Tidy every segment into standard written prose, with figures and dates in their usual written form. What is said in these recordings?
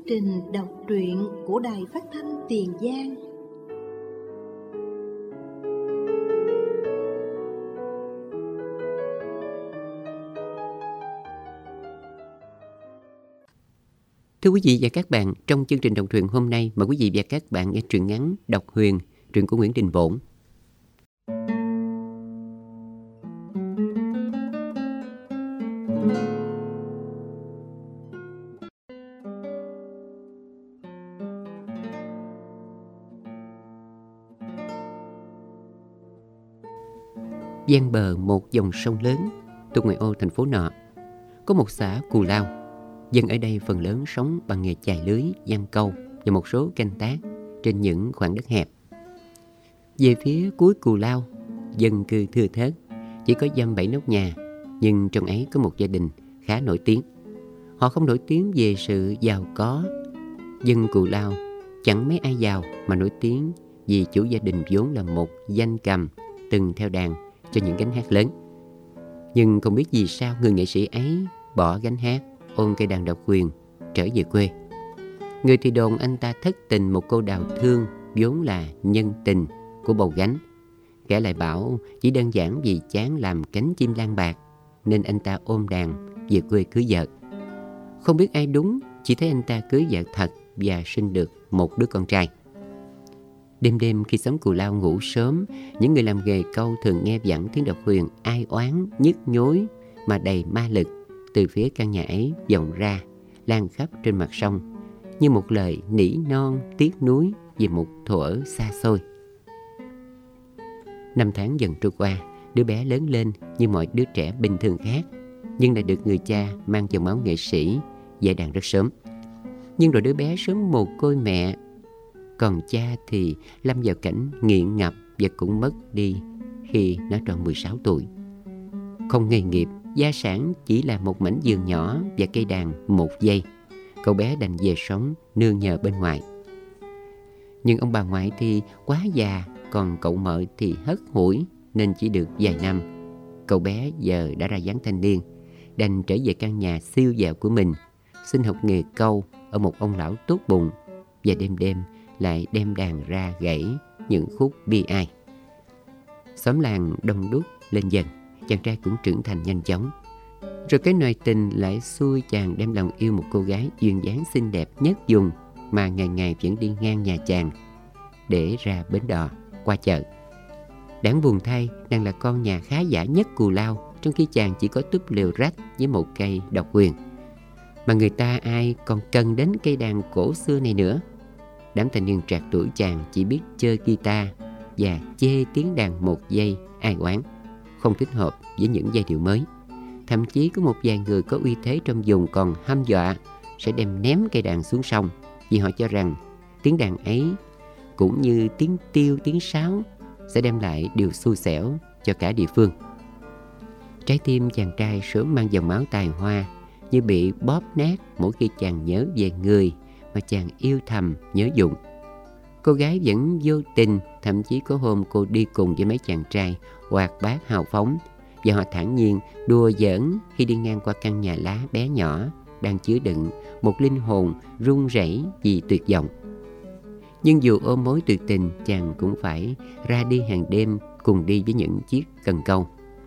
trình đọc truyện của Đài Phát thanh Tiền Giang. Thưa quý vị và các bạn, trong chương trình đọc truyện hôm nay, mời quý vị và các bạn nghe truyện ngắn Độc Huyền, truyện của Nguyễn Đình Bổn. Ven bờ một dòng sông lớn, thuộc ngoại ô thành phố nọ, có một xã Cù Lao. Dân ở đây phần lớn sống bằng nghề chài lưới, giăng câu và một số canh tác trên những khoảng đất hẹp. Về phía cuối Cù Lao, dân cư thưa thớt, chỉ có dăm 7 nóc nhà, nhưng trong ấy có một gia đình khá nổi tiếng. Họ không nổi tiếng về sự giàu có. Dân Cù Lao chẳng mấy ai giàu mà nổi tiếng vì chủ gia đình vốn là một danh cầm từng theo đàn cho những gánh hát lớn. Nhưng không biết vì sao người nghệ sĩ ấy bỏ gánh hát, ôm cây đàn độc huyền trở về quê. Người thì đồn anh ta thất tình một cô đào thương vốn là nhân tình của bầu gánh. Kẻ lại bảo chỉ đơn giản vì chán làm cánh chim lang bạc nên anh ta ôm đàn về quê cưới vợ. Không biết ai đúng, chỉ thấy anh ta cưới vợ thật và sinh được một đứa con trai. Đêm đêm khi xóm Cù Lao ngủ sớm, những người làm nghề câu thường nghe vẳng tiếng độc huyền ai oán, nhức nhối mà đầy ma lực từ phía căn nhà ấy vọng ra, lan khắp trên mặt sông, như một lời nỉ non tiếc nuối về một thuở xa xôi. Năm tháng dần trôi qua, đứa bé lớn lên như mọi đứa trẻ bình thường khác, nhưng lại được người cha mang dòng máu nghệ sĩ dạy đàn rất sớm. Nhưng rồi đứa bé sớm mồ côi mẹ, còn cha thì lâm vào cảnh nghiện ngập và cũng mất đi khi nó tròn 16 tuổi. Không nghề nghiệp, gia sản chỉ là một mảnh vườn nhỏ và cây đàn 1 giây. Cậu bé đành về sống nương nhờ bên ngoài. Nhưng ông bà ngoại thì quá già, còn cậu mợ thì hất hủi nên chỉ được vài năm. Cậu bé giờ đã ra dáng thanh niên, đành trở về căn nhà siêu vẹo của mình, xin học nghề câu ở một ông lão tốt bụng, và đêm đêm lại đem đàn ra gảy những khúc bi ai. Xóm làng đông đúc lên dần, chàng trai cũng trưởng thành nhanh chóng. Rồi cái nòi tình lại xui chàng đem lòng yêu một cô gái duyên dáng xinh đẹp nhất vùng mà ngày ngày vẫn đi ngang nhà chàng để ra bến đò, qua chợ. Đáng buồn thay, nàng là con nhà khá giả nhất Cù Lao, trong khi chàng chỉ có túp lều rách với một cây độc huyền. Mà người ta ai còn cần đến cây đàn cổ xưa này nữa. Đám thanh niên trạc tuổi chàng chỉ biết chơi guitar và chê tiếng đàn 1 giây ai oán, không thích hợp với những giai điệu mới. Thậm chí có một vài người có uy thế trong vùng còn hăm dọa sẽ đem ném cây đàn xuống sông, vì họ cho rằng tiếng đàn ấy cũng như tiếng tiêu, tiếng sáo sẽ đem lại điều xui xẻo cho cả địa phương. Trái tim chàng trai sớm mang dòng máu tài hoa, như bị bóp nát mỗi khi chàng nhớ về người mà chàng yêu thầm nhớ dụng. Cô gái vẫn vô tình, thậm chí có hôm cô đi cùng với mấy chàng trai hoạt bát hào phóng, và họ thản nhiên đùa giỡn khi đi ngang qua căn nhà lá bé nhỏ đang chứa đựng một linh hồn run rẩy vì tuyệt vọng. Nhưng dù ôm mối tuyệt tình, chàng cũng phải ra đi hàng đêm cùng đi với những chiếc cần câu.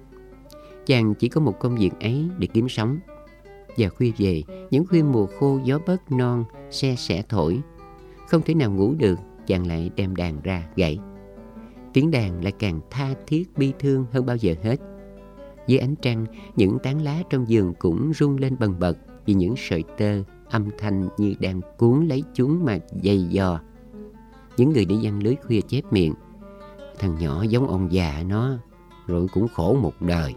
Chàng chỉ có một công việc ấy để kiếm sống. Và khuya về, những khuya mùa khô gió bớt non, se sẻ thổi, không thể nào ngủ được, chàng lại đem đàn ra gảy. Tiếng đàn lại càng tha thiết bi thương hơn bao giờ hết. Dưới ánh trăng, những tán lá trong vườn cũng rung lên bần bật vì những sợi tơ âm thanh như đang cuốn lấy chúng mà dày dò. Những người đi giăng lưới khuya chép miệng: thằng nhỏ giống ông già nó, rồi cũng khổ một đời.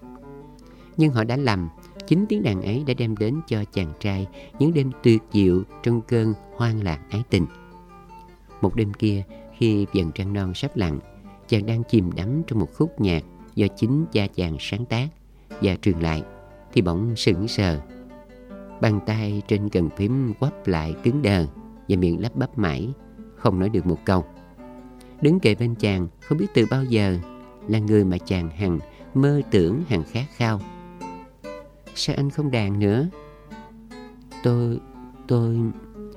Nhưng họ đã lầm. Chính tiếng đàn ấy đã đem đến cho chàng trai những đêm tuyệt diệu trong cơn hoang lạc ái tình. Một đêm kia, khi vầng trăng non sắp lặn, chàng đang chìm đắm trong một khúc nhạc do chính cha chàng sáng tác và truyền lại, thì bỗng sững sờ. Bàn tay trên cần phím quắp lại cứng đờ và miệng lắp bắp mãi, không nói được một câu. Đứng kề bên chàng không biết từ bao giờ là người mà chàng hằng mơ tưởng, hằng khát khao. Sao anh không đàn nữa? Tôi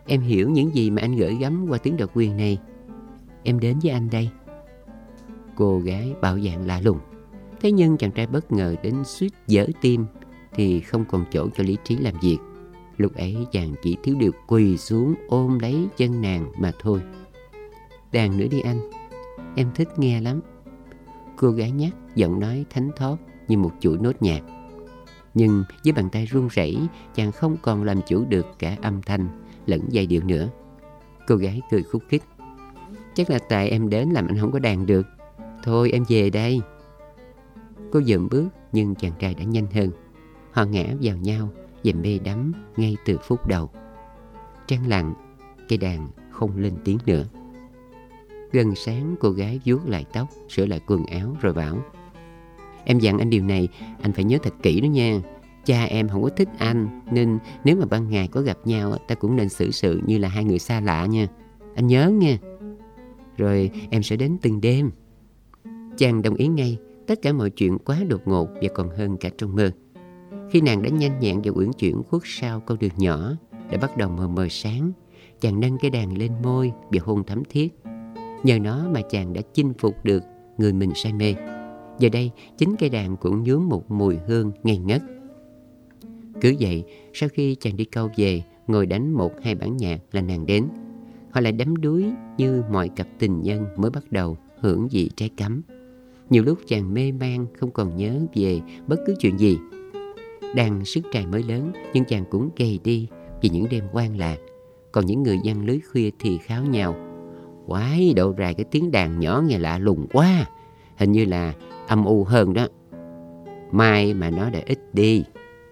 Em hiểu những gì mà anh gửi gắm qua tiếng độc quyền này. Em đến với anh đây. Cô gái bạo dạn lạ lùng. Thế nhưng chàng trai bất ngờ đến suýt vỡ tim thì không còn chỗ cho lý trí làm việc. Lúc ấy chàng chỉ thiếu điều quỳ xuống ôm lấy chân nàng mà thôi. Đàn nữa đi anh, em thích nghe lắm. Cô gái nhắc, giọng nói thánh thót như một chuỗi nốt nhạc. Nhưng với bàn tay run rẩy, chàng không còn làm chủ được cả âm thanh lẫn giai điệu nữa. Cô gái cười khúc khích. Chắc là tại em đến làm anh không có đàn được. Thôi em về đây. Cô dậm bước nhưng chàng trai đã nhanh hơn. Họ ngã vào nhau và mê đắm ngay từ phút đầu. Trăng lặng, cây đàn không lên tiếng nữa. Gần sáng cô gái vuốt lại tóc, sửa lại quần áo rồi bảo: Em dặn anh điều này, anh phải nhớ thật kỹ đó nha. Cha em không có thích anh, nên nếu mà ban ngày có gặp nhau ta cũng nên xử sự như là hai người xa lạ nha. Anh nhớ nha. Rồi em sẽ đến từng đêm. Chàng đồng ý ngay. Tất cả mọi chuyện quá đột ngột và còn hơn cả trong mơ. Khi nàng đã nhanh nhẹn và uyển chuyển khuất sau con đường nhỏ đã bắt đầu mờ mờ sáng, chàng nâng cái đàn lên môi và hôn thắm thiết. Nhờ nó mà chàng đã chinh phục được người mình say mê. Giờ đây chính cây đàn cũng nhuốm một mùi hương ngây ngất. Cứ vậy, sau khi chàng đi câu về, ngồi đánh 1-2 bản nhạc là nàng đến. Họ lại đắm đuối như mọi cặp tình nhân mới bắt đầu hưởng vị trái cấm. Nhiều lúc chàng mê man không còn nhớ về bất cứ chuyện gì. Đàn sức trài mới lớn, nhưng chàng cũng gầy đi vì những đêm hoang lạc. Còn những người giăng lưới khuya thì kháo nhau: Quái, độ rài cái tiếng đàn nhỏ nghe lạ lùng quá. Hình như là âm u hơn đó. Mai mà nó đã ít đi.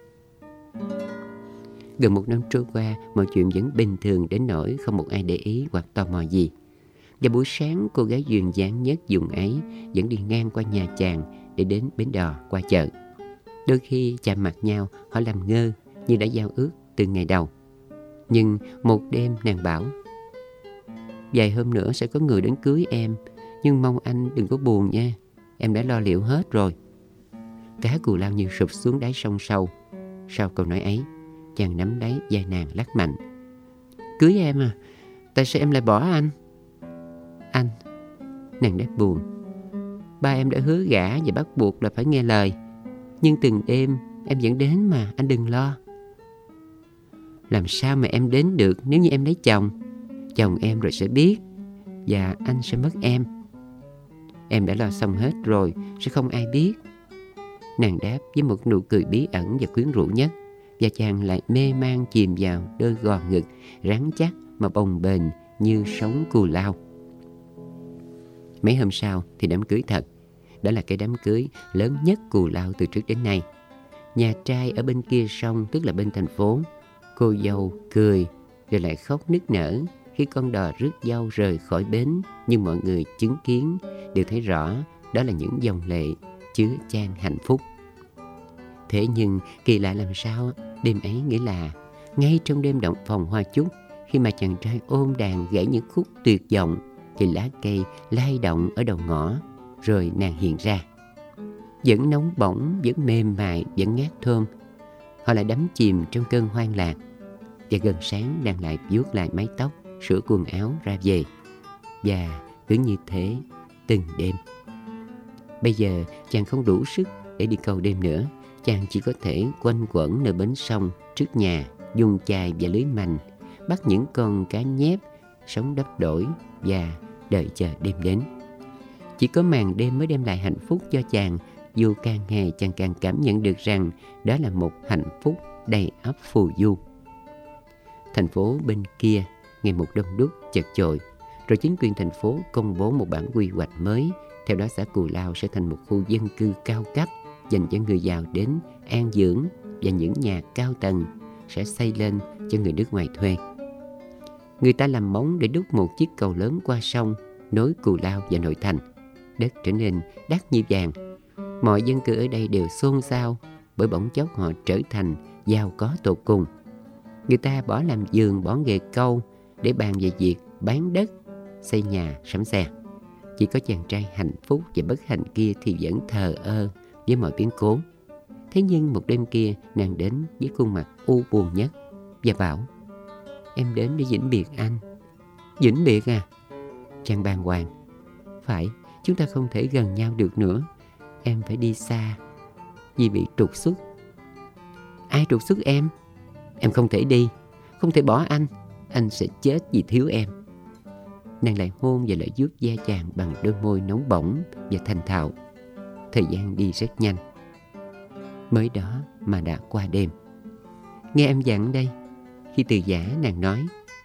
Gần 1 năm trôi qua, mọi chuyện vẫn bình thường đến nỗi không một ai để ý hoặc tò mò gì. Và buổi sáng, cô gái duyên dáng nhất vùng ấy vẫn đi ngang qua nhà chàng để đến bến đò qua chợ. Đôi khi chạm mặt nhau, họ làm ngơ như đã giao ước từ ngày đầu. Nhưng một đêm nàng bảo: Vài hôm nữa sẽ có người đến cưới em, nhưng mong anh đừng có buồn nha. Em đã lo liệu hết rồi. Cá cù lao như sụp xuống đáy sông sâu. Sau câu nói ấy, chàng nắm lấy vai nàng lắc mạnh: Cưới em à? Tại sao em lại bỏ anh? Anh, nàng đáp buồn, ba em đã hứa gả và bắt buộc là phải nghe lời. Nhưng từng đêm em vẫn đến mà, anh đừng lo. Làm sao mà em đến được nếu như em lấy chồng? Chồng em rồi sẽ biết, và anh sẽ mất em. Em đã lo xong hết rồi, sẽ không ai biết. Nàng đáp với một nụ cười bí ẩn và quyến rũ nhất. Và chàng lại mê man chìm vào đôi gò ngực rắn chắc mà bồng bềnh như sống cù lao. Mấy hôm sau thì đám cưới thật. Đó là cái đám cưới lớn nhất Cù Lao từ trước đến nay. Nhà trai ở bên kia sông, tức là bên thành phố. Cô dâu cười rồi lại khóc nức nở khi con đò rước dâu rời khỏi bến. Nhưng mọi người chứng kiến đều thấy rõ đó là những dòng lệ chứa chan hạnh phúc. Thế nhưng kỳ lạ làm sao, đêm ấy nghĩa là ngay trong đêm động phòng hoa chúc, khi mà chàng trai ôm đàn gảy những khúc tuyệt vọng, thì lá cây lay động ở đầu ngõ. Rồi nàng hiện ra, vẫn nóng bỏng, vẫn mềm mại, vẫn ngát thơm. Họ lại đắm chìm trong cơn hoang lạc. Và gần sáng nàng lại vuốt lại mái tóc, sửa quần áo ra về. Và cứ như thế từng đêm. Bây giờ chàng không đủ sức để đi câu đêm nữa. Chàng chỉ có thể quanh quẩn nơi bến sông trước nhà, dùng chài và lưới mành, bắt những con cá nhép sống đắp đổi và đợi chờ đêm đến. Chỉ có màn đêm mới đem lại hạnh phúc cho chàng, dù càng ngày chàng càng cảm nhận được rằng đó là một hạnh phúc đầy ắp phù du. Thành phố bên kia ngày một đông đúc chật chội, rồi chính quyền thành phố công bố một bản quy hoạch mới. Theo đó xã Cù Lao sẽ thành một khu dân cư cao cấp dành cho người giàu đến an dưỡng, và những nhà cao tầng sẽ xây lên cho người nước ngoài thuê. Người ta làm móng để đúc một chiếc cầu lớn qua sông nối Cù Lao và nội thành. Đất trở nên đắt như vàng. Mọi dân cư ở đây đều xôn xao bởi bỗng chốc họ trở thành giàu có tột cùng. Người ta bỏ làm vườn, bỏ nghề câu để bàn về việc bán đất, xây nhà, sắm xe. Chỉ có chàng trai hạnh phúc và bất hạnh kia thì vẫn thờ ơ với mọi biến cố. Thế nhưng một đêm kia, nàng đến với khuôn mặt u buồn nhất và bảo: em đến để vĩnh biệt anh. Vĩnh biệt à? Chàng bàng hoàng. Phải, chúng ta không thể gần nhau được nữa. Em phải đi xa vì bị trục xuất. Ai trục xuất em? Em không thể đi, không thể bỏ anh. Anh sẽ chết vì thiếu em. Nàng lại hôn và lại vuốt da chàng bằng đôi môi nóng bỏng và thành thạo. Thời gian đi rất nhanh. Mới đó mà đã qua đêm. Nghe em dặn đây. Khi từ giã nàng nói,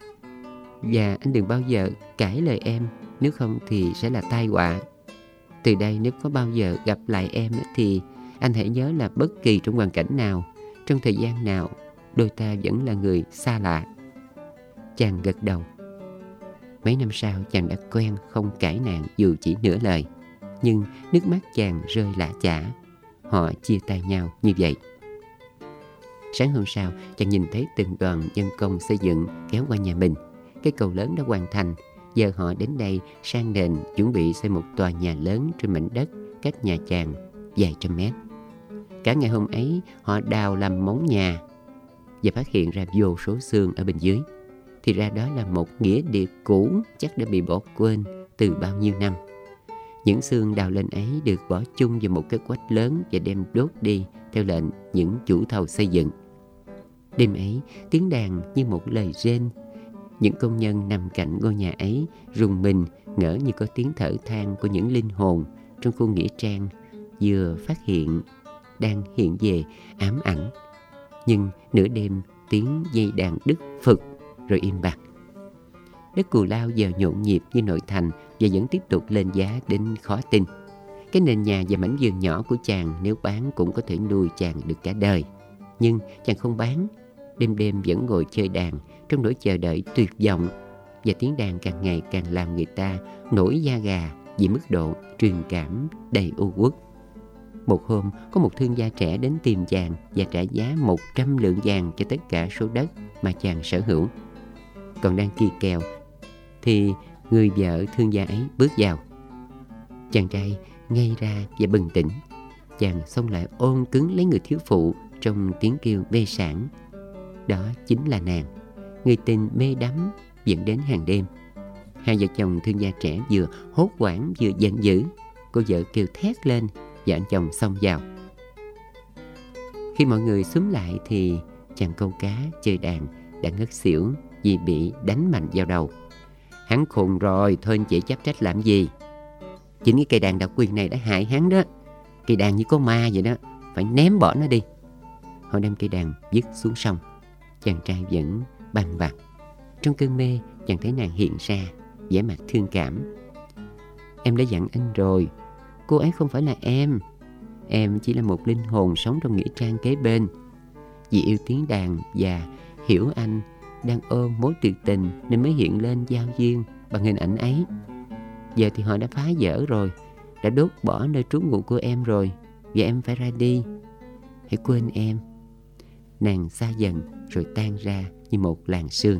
và anh đừng bao giờ cãi lời em, nếu không thì sẽ là tai họa. Từ đây nếu có bao giờ gặp lại em thì anh hãy nhớ là bất kỳ trong hoàn cảnh nào, trong thời gian nào, đôi ta vẫn là người xa lạ. Chàng gật đầu. Mấy năm sau chàng đã quen không cãi nàng dù chỉ nửa lời. Nhưng nước mắt chàng rơi lã chã. Họ chia tay nhau như vậy. Sáng hôm sau, chàng nhìn thấy từng đoàn dân công xây dựng kéo qua nhà mình. Cái cầu lớn đã hoàn thành. Giờ họ đến đây sang nền chuẩn bị xây một tòa nhà lớn trên mảnh đất cách nhà chàng vài trăm mét. Cả ngày hôm ấy họ đào làm móng nhà và phát hiện ra vô số xương ở bên dưới. Thì ra đó là một nghĩa địa cũ chắc đã bị bỏ quên từ bao nhiêu năm. Những xương đào lên ấy được bỏ chung vào một cái quách lớn và đem đốt đi theo lệnh những chủ thầu xây dựng. Đêm ấy, tiếng đàn như một lời rên. Những công nhân nằm cạnh ngôi nhà ấy rùng mình ngỡ như có tiếng thở than của những linh hồn trong khu nghĩa trang vừa phát hiện đang hiện về ám ảnh. Nhưng nửa đêm tiếng dây đàn đứt phực rồi im bặt. Đất Cù Lao giờ nhộn nhịp như nội thành và vẫn tiếp tục lên giá đến khó tin. Cái nền nhà và mảnh vườn nhỏ của chàng nếu bán cũng có thể nuôi chàng được cả đời. Nhưng chàng không bán. Đêm đêm vẫn ngồi chơi đàn trong nỗi chờ đợi tuyệt vọng. Và tiếng đàn càng ngày càng làm người ta nổi da gà vì mức độ truyền cảm đầy u uất. Một hôm, có một thương gia trẻ đến tìm chàng và trả giá 100 lượng vàng cho tất cả số đất mà chàng sở hữu. Còn đang kỳ kèo thì người vợ thương gia ấy bước vào. Chàng trai ngây ra và bừng tỉnh. Chàng xông lại ôm cứng lấy người thiếu phụ trong tiếng kêu mê sảng. Đó chính là nàng, người tình mê đắm dẫn đến hàng đêm. Hai vợ chồng thương gia trẻ vừa hốt hoảng vừa giận dữ. Cô vợ kêu thét lên và anh chồng xông vào. Khi mọi người xúm lại thì chàng câu cá chơi đàn đã ngất xỉu vì bị đánh mạnh vào đầu. Hắn khùng rồi, thôi anh chị chấp trách làm gì? Chính cái cây đàn độc quyền này đã hại hắn đó. Cây đàn như có ma vậy đó, phải ném bỏ nó đi. Họ đem cây đàn vứt xuống sông. Chàng trai vẫn băng vặt. Trong cơn mê, chàng thấy nàng hiện ra, vẻ mặt thương cảm. Em đã dặn anh rồi, cô ấy không phải là em. Em chỉ là một linh hồn sống trong nghĩa trang kế bên. Vì yêu tiếng đàn và hiểu anh đang ôm mối tuyệt tình nên mới hiện lên giao duyên bằng hình ảnh ấy. Giờ thì họ đã phá vỡ rồi, đã đốt bỏ nơi trú ngụ của em rồi, và em phải ra đi. Hãy quên em. Nàng xa dần rồi tan ra như một làn sương.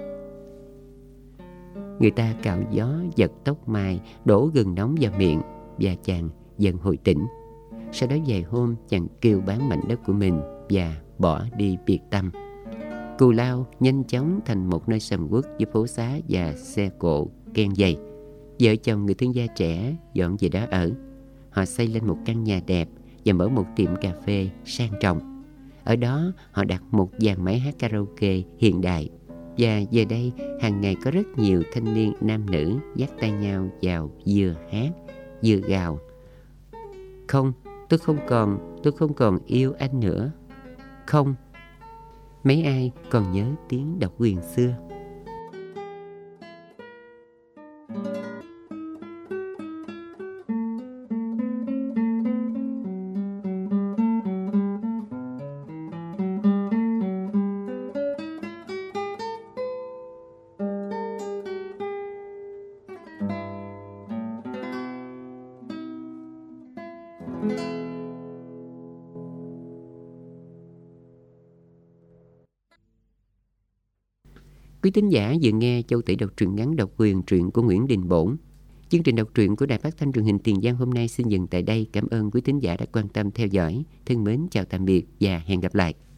Người ta cạo gió giật tóc mai, đổ gừng nóng vào miệng và chàng dần hồi tỉnh. Sau đó vài hôm chàng kêu bán mảnh đất của mình và bỏ đi biệt tâm. Cù Lao nhanh chóng thành một nơi sầm uất với phố xá và xe cộ ken dày. Vợ chồng người thương gia trẻ dọn về đó ở. Họ xây lên một căn nhà đẹp và mở một tiệm cà phê sang trọng. Ở đó họ đặt một dàn máy hát karaoke hiện đại. Và giờ đây hàng ngày có rất nhiều thanh niên nam nữ dắt tay nhau vào vừa hát vừa gào. Không, tôi không còn yêu anh nữa. Không. Mấy ai còn nhớ tiếng độc quyền xưa? Quý thính giả vừa nghe Châu Tỷ đọc truyện ngắn độc quyền truyện của Nguyễn Đình Bổn. Chương trình đọc truyện của Đài Phát thanh Truyền hình Tiền Giang hôm nay xin dừng tại đây. Cảm ơn quý thính giả đã quan tâm theo dõi. Thân mến chào tạm biệt và hẹn gặp lại.